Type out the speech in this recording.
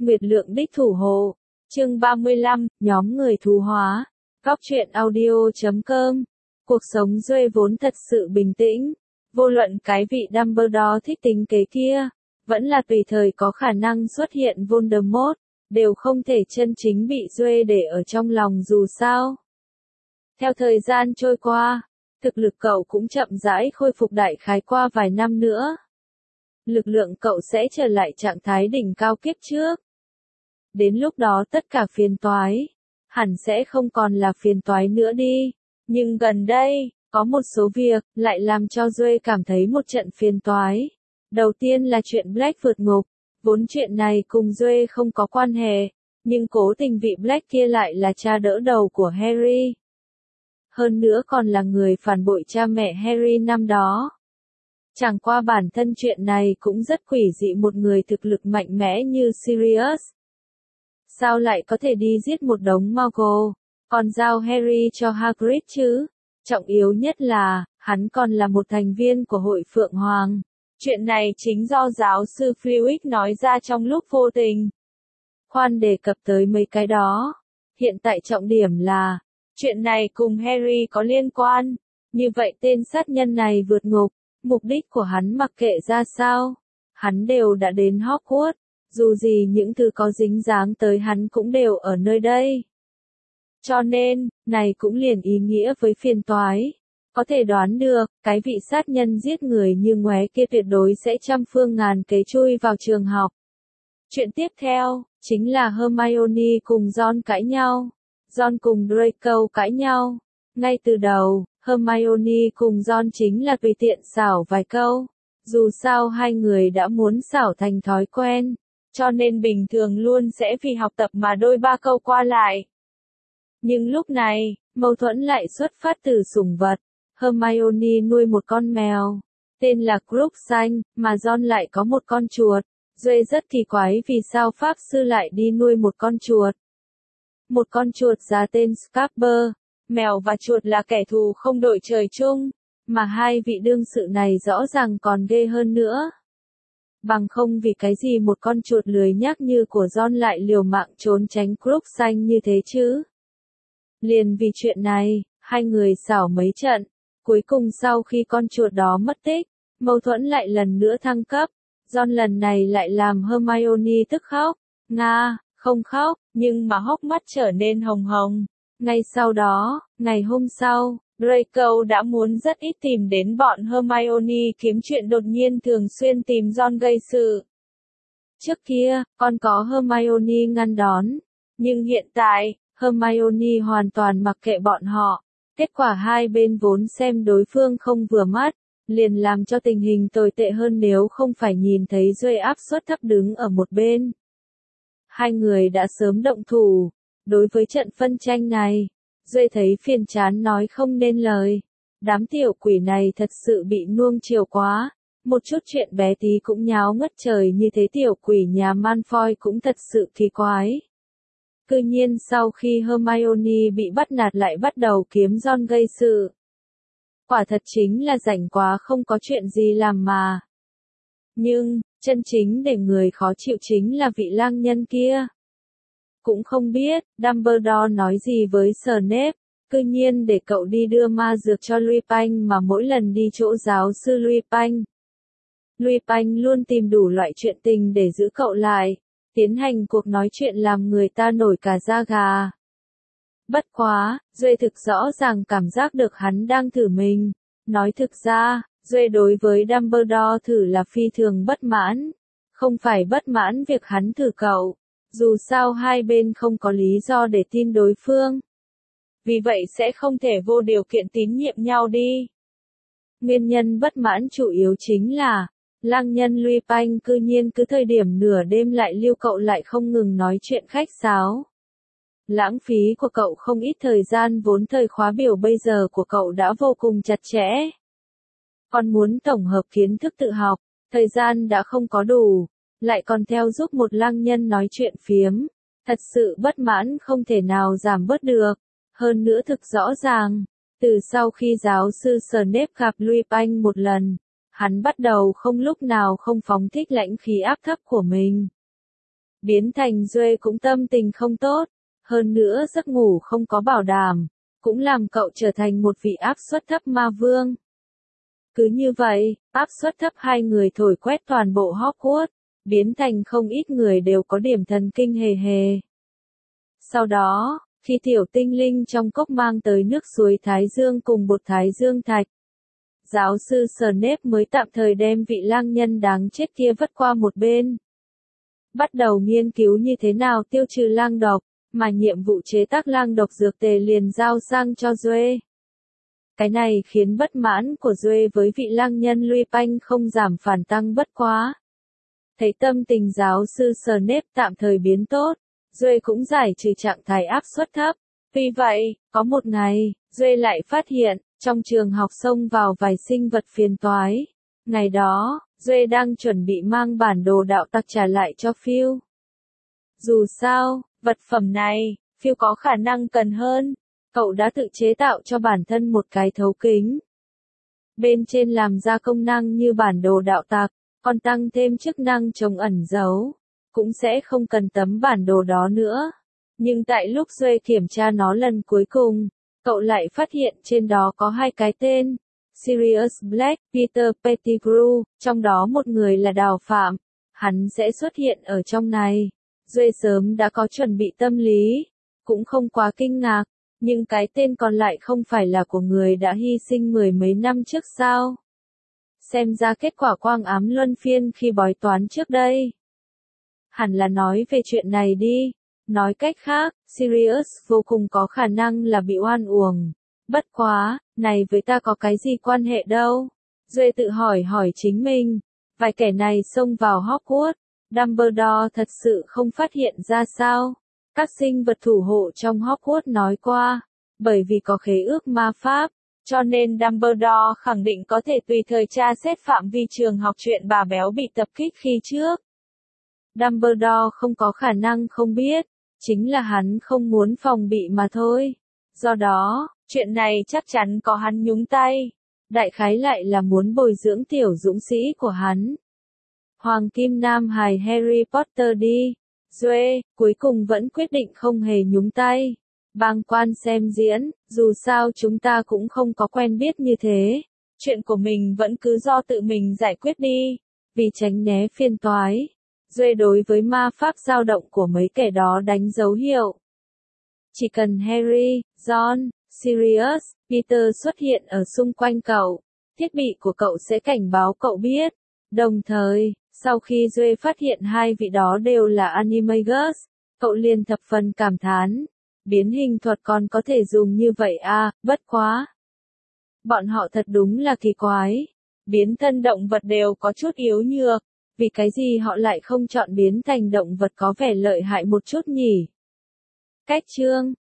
Nguyệt Lượng đích thủ hộ. Chương 35, nhóm người thú hóa. Góc truyện audio.com. Cuộc sống Duệ vốn thật sự bình tĩnh. Vô luận cái vị Dumbledore thích tính kế kia, vẫn là tùy thời có khả năng xuất hiện Voldemort, đều không thể chân chính bị Duệ để ở trong lòng dù sao. Theo thời gian trôi qua, thực lực cậu cũng chậm rãi khôi phục đại khái qua vài năm nữa. Lực lượng cậu sẽ trở lại trạng thái đỉnh cao kiếp trước. Đến lúc đó tất cả phiền toái, hẳn sẽ không còn là phiền toái nữa đi. Nhưng gần đây, có một số việc, lại làm cho Duệ cảm thấy một trận phiền toái. Đầu tiên là chuyện Black vượt ngục, vốn chuyện này cùng Duệ không có quan hệ, nhưng cố tình vị Black kia lại là cha đỡ đầu của Harry. Hơn nữa còn là người phản bội cha mẹ Harry năm đó. Chẳng qua bản thân chuyện này cũng rất quỷ dị, một người thực lực mạnh mẽ như Sirius. Sao lại có thể đi giết một đống Muggle, còn giao Harry cho Hagrid chứ? Trọng yếu nhất là, hắn còn là một thành viên của hội Phượng Hoàng. Chuyện này chính do giáo sư Flitwick nói ra trong lúc vô tình. Khoan đề cập tới mấy cái đó. Hiện tại trọng điểm là, chuyện này cùng Harry có liên quan. Như vậy tên sát nhân này vượt ngục, mục đích của hắn mặc kệ ra sao, hắn đều đã đến Hogwarts. Dù gì những thứ có dính dáng tới hắn cũng đều ở nơi đây. Cho nên, này cũng liền ý nghĩa với phiền toái. Có thể đoán được, cái vị sát nhân giết người như ngoé kia tuyệt đối sẽ trăm phương ngàn kế chui vào trường học. Chuyện tiếp theo, chính là Hermione cùng Ron cãi nhau. Ron cùng Draco cãi nhau. Ngay từ đầu, Hermione cùng Ron chính là tùy tiện xảo vài câu. Dù sao hai người đã muốn xảo thành thói quen, cho nên bình thường luôn sẽ vì học tập mà đôi ba câu qua lại. Nhưng lúc này, mâu thuẫn lại xuất phát từ sủng vật. Hermione nuôi một con mèo, tên là Crookshanks, mà Ron lại có một con chuột. Duệ rất kỳ quái vì sao Pháp Sư lại đi nuôi một con chuột. Một con chuột già tên Scarper, mèo và chuột là kẻ thù không đội trời chung, mà hai vị đương sự này rõ ràng còn ghê hơn nữa. Bằng không vì cái gì một con chuột lười nhác như của Ron lại liều mạng trốn tránh Crookshanks như thế chứ? Liền vì chuyện này, hai người xảo mấy trận, cuối cùng sau khi con chuột đó mất tích, mâu thuẫn lại lần nữa thăng cấp. Ron lần này lại làm Hermione tức khóc. Nga, không khóc, nhưng mà hốc mắt trở nên hồng hồng. Ngay sau đó, ngày hôm sau, Draco đã muốn rất ít tìm đến bọn Hermione kiếm chuyện, đột nhiên thường xuyên tìm Ron gây sự. Trước kia, còn có Hermione ngăn đón, nhưng hiện tại, Hermione hoàn toàn mặc kệ bọn họ. Kết quả hai bên vốn xem đối phương không vừa mắt, liền làm cho tình hình tồi tệ hơn nếu không phải nhìn thấy Duệ áp suất thấp đứng ở một bên. Hai người đã sớm động thủ. Đối với trận phân tranh này, Duệ thấy phiền chán nói không nên lời. Đám tiểu quỷ này thật sự bị nuông chiều quá. Một chút chuyện bé tí cũng nháo ngất trời như thế, tiểu quỷ nhà Malfoy cũng thật sự kỳ quái. Cứ nhiên sau khi Hermione bị bắt nạt lại bắt đầu kiếm Ron gây sự. Quả thật chính là rảnh quá không có chuyện gì làm mà. Nhưng, chân chính để người khó chịu chính là vị lang nhân kia. Cũng không biết, Dumbledore nói gì với Snape, cư nhiên để cậu đi đưa ma dược cho Lupin mà mỗi lần đi chỗ giáo sư Lupin. Lupin luôn tìm đủ loại chuyện tình để giữ cậu lại, tiến hành cuộc nói chuyện làm người ta nổi cả da gà. Bất quá, Duệ thực rõ ràng cảm giác được hắn đang thử mình. Nói thực ra, Duệ đối với Dumbledore thử là phi thường bất mãn. Không phải bất mãn việc hắn thử cậu. Dù sao hai bên không có lý do để tin đối phương. Vì vậy sẽ không thể vô điều kiện tín nhiệm nhau đi. Nguyên nhân bất mãn chủ yếu chính là, lang nhân Lupin cư nhiên cứ thời điểm nửa đêm lại lưu cậu lại không ngừng nói chuyện khách sáo. Lãng phí của cậu không ít thời gian, vốn thời khóa biểu bây giờ của cậu đã vô cùng chặt chẽ. Còn muốn tổng hợp kiến thức tự học, thời gian đã không có đủ, lại còn theo giúp một lang nhân nói chuyện phiếm. Thật sự bất mãn không thể nào giảm bớt được. Hơn nữa thực rõ ràng, từ sau khi giáo sư Snape gặp Lupin một lần, hắn bắt đầu không lúc nào không phóng thích lãnh khí áp thấp của mình. biến thành Duệ cũng tâm tình không tốt, hơn nữa giấc ngủ không có bảo đảm, cũng làm cậu trở thành một vị áp suất thấp ma vương. Cứ như vậy, áp suất thấp hai người thổi quét toàn bộ Hogwarts, biến thành không ít người đều có điểm thần kinh hề hề. Sau đó, khi tiểu tinh linh trong cốc mang tới nước suối Thái Dương cùng bột Thái Dương thạch, giáo sư Snape mới tạm thời đem vị lang nhân đáng chết kia vứt qua một bên. Bắt đầu nghiên cứu như thế nào tiêu trừ lang độc, mà nhiệm vụ chế tác lang độc dược tề liền giao sang cho Duệ. Cái này khiến bất mãn của Duệ với vị lang nhân Lupin không giảm phản tăng bất quá. Thấy tâm tình giáo sư Snape tạm thời biến tốt, Duệ cũng giải trừ trạng thái áp suất thấp. Vì vậy, có một ngày, Duệ lại phát hiện, trong trường học xông vào vài sinh vật phiền toái. Ngày đó, Duệ đang chuẩn bị mang bản đồ đạo tặc trả lại cho Phil. Dù sao, vật phẩm này, Phil có khả năng cần hơn. Cậu đã tự chế tạo cho bản thân một cái thấu kính. Bên trên làm ra công năng như bản đồ đạo tặc, còn tăng thêm chức năng chống ẩn giấu. Cũng sẽ không cần tấm bản đồ đó nữa. Nhưng tại lúc Duệ kiểm tra nó lần cuối cùng, cậu lại phát hiện trên đó có hai cái tên. Sirius Black, Peter Pettigrew, trong đó một người là Đào Phạm. Hắn sẽ xuất hiện ở trong này. Duệ sớm đã có chuẩn bị tâm lý, cũng không quá kinh ngạc, nhưng cái tên còn lại không phải là của người đã hy sinh mười mấy năm trước sao? Xem ra kết quả quang ám luân phiên khi bói toán trước đây. Hẳn là nói về chuyện này đi. Nói cách khác, Sirius vô cùng có khả năng là bị oan uổng. Bất quá, này với ta có cái gì quan hệ đâu? Duệ tự hỏi chính mình. Vài kẻ này xông vào Hogwarts, Dumbledore thật sự không phát hiện ra sao? Các sinh vật thủ hộ trong Hogwarts nói qua, bởi vì có khế ước ma pháp, cho nên Dumbledore khẳng định có thể tùy thời tra xét phạm vi trường học chuyện bà béo bị tập kích khi trước. Dumbledore không có khả năng không biết, chính là hắn không muốn phòng bị mà thôi. Do đó, chuyện này chắc chắn có hắn nhúng tay. Đại khái lại là muốn bồi dưỡng tiểu dũng sĩ của hắn. Hoàng kim nam hài Harry Potter đi. Duệ, cuối cùng vẫn quyết định không hề nhúng tay. Bàng quan xem diễn, dù sao chúng ta cũng không có quen biết như thế. Chuyện của mình vẫn cứ do tự mình giải quyết đi. Vì tránh né phiền toái. Duệ đối với ma pháp dao động của mấy kẻ đó đánh dấu hiệu. Chỉ cần Harry, Ron, Sirius, Peter xuất hiện ở xung quanh cậu, thiết bị của cậu sẽ cảnh báo cậu biết. Đồng thời, sau khi Duệ phát hiện hai vị đó đều là Animagus, cậu liền thập phần cảm thán. Biến hình thuật còn có thể dùng như vậy à, bất quá. Bọn họ thật đúng là kỳ quái. Biến thân động vật đều có chút yếu nhược. Vì cái gì họ lại không chọn biến thành động vật có vẻ lợi hại một chút nhỉ? Cách chương